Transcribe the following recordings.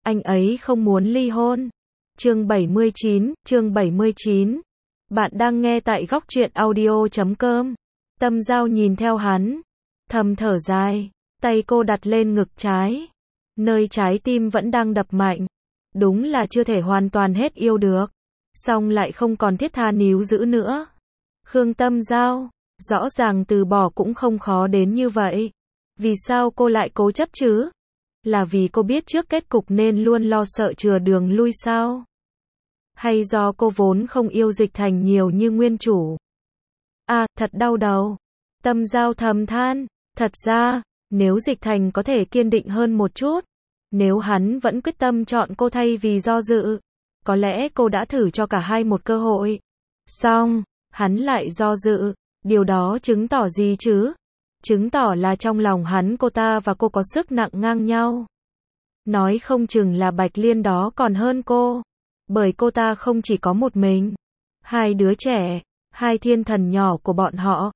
anh ấy không muốn ly hôn. Chương 79. Bạn đang nghe tại góc truyện audio.com. Tâm Giao nhìn theo hắn, thầm thở dài, tay cô đặt lên ngực trái, nơi trái tim vẫn đang đập mạnh. Đúng là chưa thể hoàn toàn hết yêu được, song lại không còn thiết tha níu giữ nữa. Khương Tâm Giao, rõ ràng từ bỏ cũng không khó đến như vậy. Vì sao cô lại cố chấp chứ? Là vì cô biết trước kết cục nên luôn lo sợ chừa đường lui sao? Hay do cô vốn không yêu Dịch Thành nhiều như nguyên chủ? À, thật đau đầu. Tâm Giao thầm than, thật ra, nếu Dịch Thành có thể kiên định hơn một chút, nếu hắn vẫn quyết tâm chọn cô thay vì do dự, có lẽ cô đã thử cho cả hai một cơ hội. Song, hắn lại do dự, điều đó chứng tỏ gì chứ? Chứng tỏ là trong lòng hắn cô ta và cô có sức nặng ngang nhau. Nói không chừng là Bạch Liên đó còn hơn cô, bởi cô ta không chỉ có một mình, hai đứa trẻ, hai thiên thần nhỏ của bọn họ.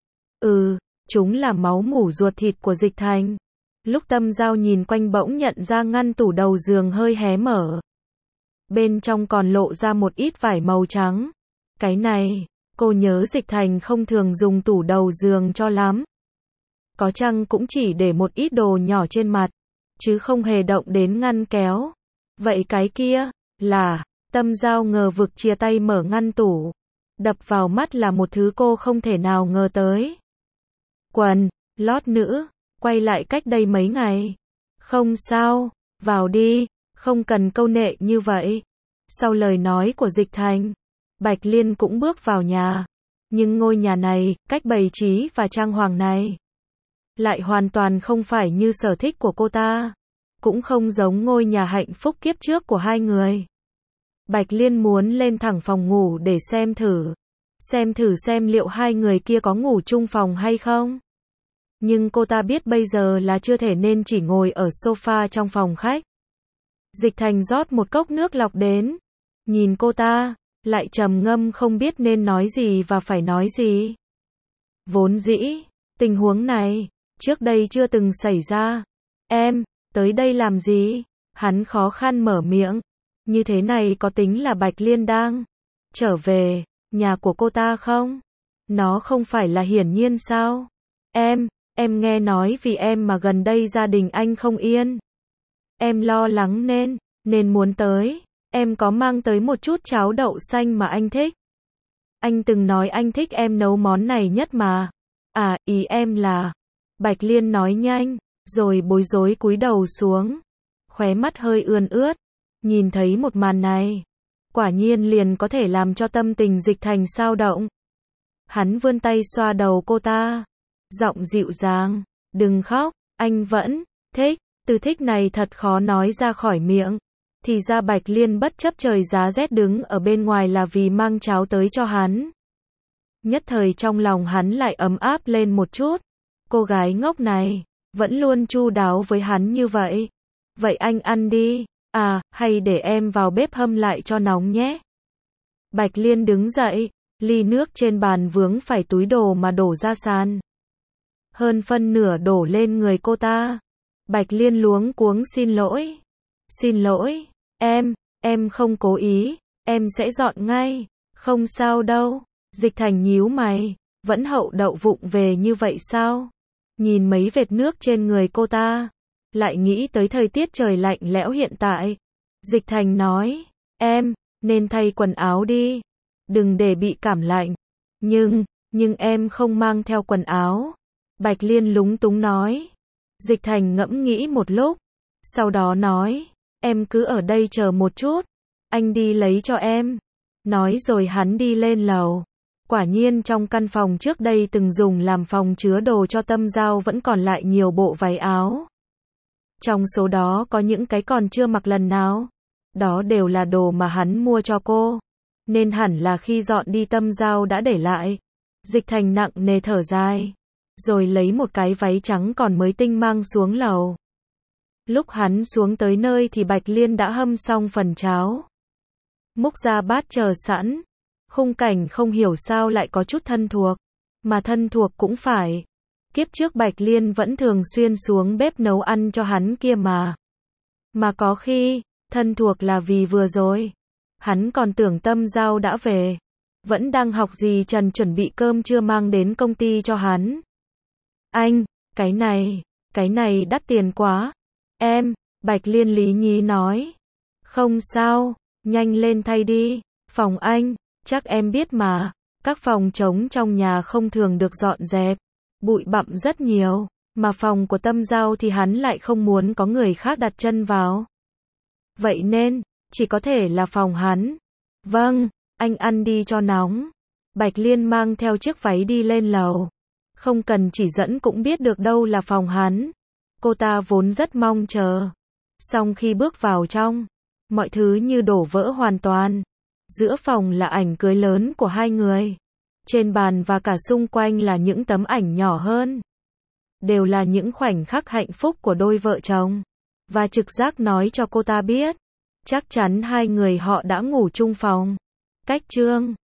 Chúng là máu mủ ruột thịt của Dịch Thành. Lúc Tâm Giao nhìn quanh bỗng nhận ra ngăn tủ đầu giường hơi hé mở. Bên trong còn lộ ra một ít vải màu trắng. Cái này, cô nhớ Dịch Thành không thường dùng tủ đầu giường cho lắm. Có chăng cũng chỉ để một ít đồ nhỏ trên mặt, chứ không hề động đến ngăn kéo. Vậy cái kia, là, Tâm Giao ngờ vực chia tay mở ngăn tủ. Đập vào mắt là một thứ cô không thể nào ngờ tới. Quần, lót nữ, quay lại cách đây mấy ngày. Không sao, vào đi, không cần câu nệ như vậy. Sau lời nói của Dịch Thành, Bạch Liên cũng bước vào nhà. Nhưng ngôi nhà này, cách bày trí và trang hoàng này, lại hoàn toàn không phải như sở thích của cô ta. Cũng không giống ngôi nhà hạnh phúc kiếp trước của hai người. Bạch Liên muốn lên thẳng phòng ngủ để xem thử xem liệu hai người kia có ngủ chung phòng hay không. Nhưng cô ta biết bây giờ là chưa thể nên chỉ ngồi ở sofa trong phòng khách. Dịch Thành rót một cốc nước lọc đến, nhìn cô ta, lại trầm ngâm không biết nên nói gì và phải nói gì. Vốn dĩ, tình huống này, trước đây chưa từng xảy ra. Em, tới đây làm gì? Hắn khó khăn mở miệng. Như thế này có tính là Bạch Liên đang trở về nhà của cô ta không? Nó không phải là hiển nhiên sao? Em nghe nói vì em mà gần đây gia đình anh không yên. Em lo lắng nên muốn tới. Em có mang tới một chút cháo đậu xanh mà anh thích. Anh từng nói anh thích em nấu món này nhất mà. À, ý em là... Bạch Liên nói nhanh, rồi bối rối cúi đầu xuống. Khóe mắt hơi ươn ướt. Nhìn thấy một màn này, quả nhiên liền có thể làm cho tâm tình Dịch Thành xao động. Hắn vươn tay xoa đầu cô ta, giọng dịu dàng, đừng khóc, anh vẫn thích. Từ thích này thật khó nói ra khỏi miệng. Thì ra Bạch Liên bất chấp trời giá rét đứng ở bên ngoài là vì mang cháo tới cho hắn. Nhất thời trong lòng hắn lại ấm áp lên một chút. Cô gái ngốc này, vẫn luôn chu đáo với hắn như vậy. Vậy anh ăn đi. À, hay để em vào bếp hâm lại cho nóng nhé. Bạch Liên đứng dậy, ly nước trên bàn vướng phải túi đồ mà đổ ra sàn. Hơn phân nửa đổ lên người cô ta. Bạch Liên luống cuống xin lỗi. Xin lỗi, em không cố ý, em sẽ dọn ngay. Không sao đâu. Dịch Thành nhíu mày, vẫn hậu đậu vụng về như vậy sao? Nhìn mấy vệt nước trên người cô ta, lại nghĩ tới thời tiết trời lạnh lẽo hiện tại. Dịch Thành nói, em nên thay quần áo đi, đừng để bị cảm lạnh. Nhưng em không mang theo quần áo. Bạch Liên lúng túng nói. Dịch Thành ngẫm nghĩ một lúc, sau đó nói, em cứ ở đây chờ một chút, anh đi lấy cho em. Nói rồi hắn đi lên lầu. Quả nhiên trong căn phòng trước đây từng dùng làm phòng chứa đồ cho Tâm Giao vẫn còn lại nhiều bộ váy áo. Trong số đó có những cái còn chưa mặc lần nào. Đó đều là đồ mà hắn mua cho cô. Nên hẳn là khi dọn đi Tâm Giao đã để lại. Dịch Thành nặng nề thở dài. Rồi lấy một cái váy trắng còn mới tinh mang xuống lầu. Lúc hắn xuống tới nơi thì Bạch Liên đã hâm xong phần cháo. Múc ra bát chờ sẵn. Khung cảnh không hiểu sao lại có chút thân thuộc. Mà thân thuộc cũng phải. Kiếp trước Bạch Liên vẫn thường xuyên xuống bếp nấu ăn cho hắn kia mà. Mà có khi, Thân thuộc là vì vừa rồi, hắn còn tưởng Tâm Giao đã về, vẫn đang học gì Trần chuẩn bị cơm trưa mang đến công ty cho hắn. Anh, cái này đắt tiền quá. Em, Bạch Liên lý nhí nói. Không sao, nhanh lên thay đi. Phòng anh, chắc em biết mà, các phòng trống trong nhà không thường được dọn dẹp, bụi bặm rất nhiều, mà phòng của Tâm Giao thì hắn lại không muốn có người khác đặt chân vào. Vậy nên, chỉ có thể là phòng hắn. Vâng, anh ăn đi cho nóng. Bạch Liên mang theo chiếc váy đi lên lầu. Không cần chỉ dẫn cũng biết được đâu là phòng hắn. Cô ta vốn rất mong chờ. Song khi bước vào trong, mọi thứ như đổ vỡ hoàn toàn. Giữa phòng là ảnh cưới lớn của hai người. Trên bàn và cả xung quanh là những tấm ảnh nhỏ hơn. Đều là những khoảnh khắc hạnh phúc của đôi vợ chồng. Và trực giác nói cho cô ta biết, chắc chắn hai người họ đã ngủ chung phòng. Cách chương